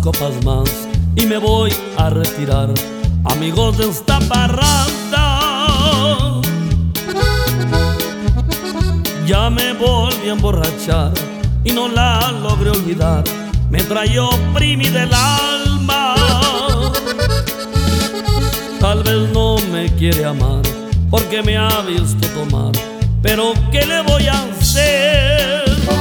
copas más y me voy a retirar, amigos de esta parranda. Ya me volví a emborrachar y no la logré olvidar, me trae oprimida el alma. Tal vez no me quiere amar porque me ha visto tomar, pero ¿qué le voy a hacer?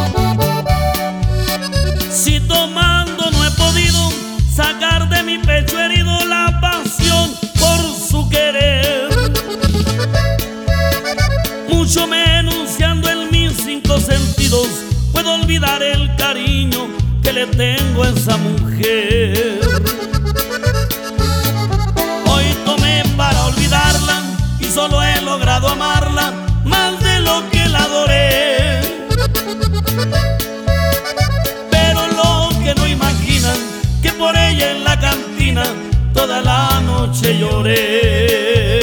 Si tomando no he podido sacar de mi pecho herido la pasión por su querer, mucho menos si ando en mis cinco sentidos puedo olvidar el cariño que le tengo a esa mujer. Hoy tomé para olvidarla y solo he logrado amarla más de lo que la adoré. Pero lo que no imaginan, que por ella en la cantina toda la noche lloré.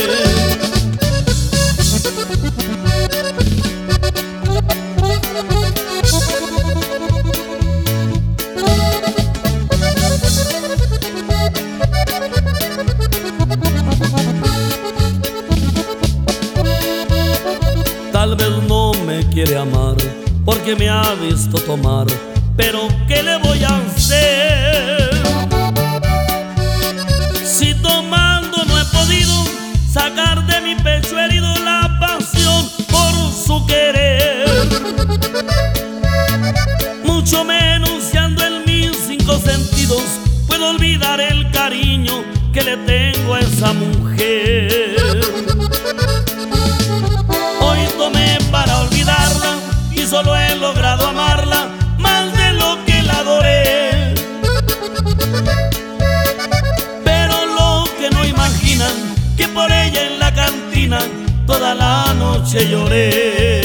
Tal vez no me quiere amar porque me ha visto tomar, pero ¿qué le voy a hacer? Si tomando no he podido sacar de mi pecho herido la pasión por su querer, mucho menos si ando en mis cinco sentidos puedo olvidar el cariño que le tengo a esa mujer. Hoy tomé para olvidarla y solo he logrado amarla más de lo que la adoré. Pero lo que no imaginan, que por ella en la cantina toda la noche lloré.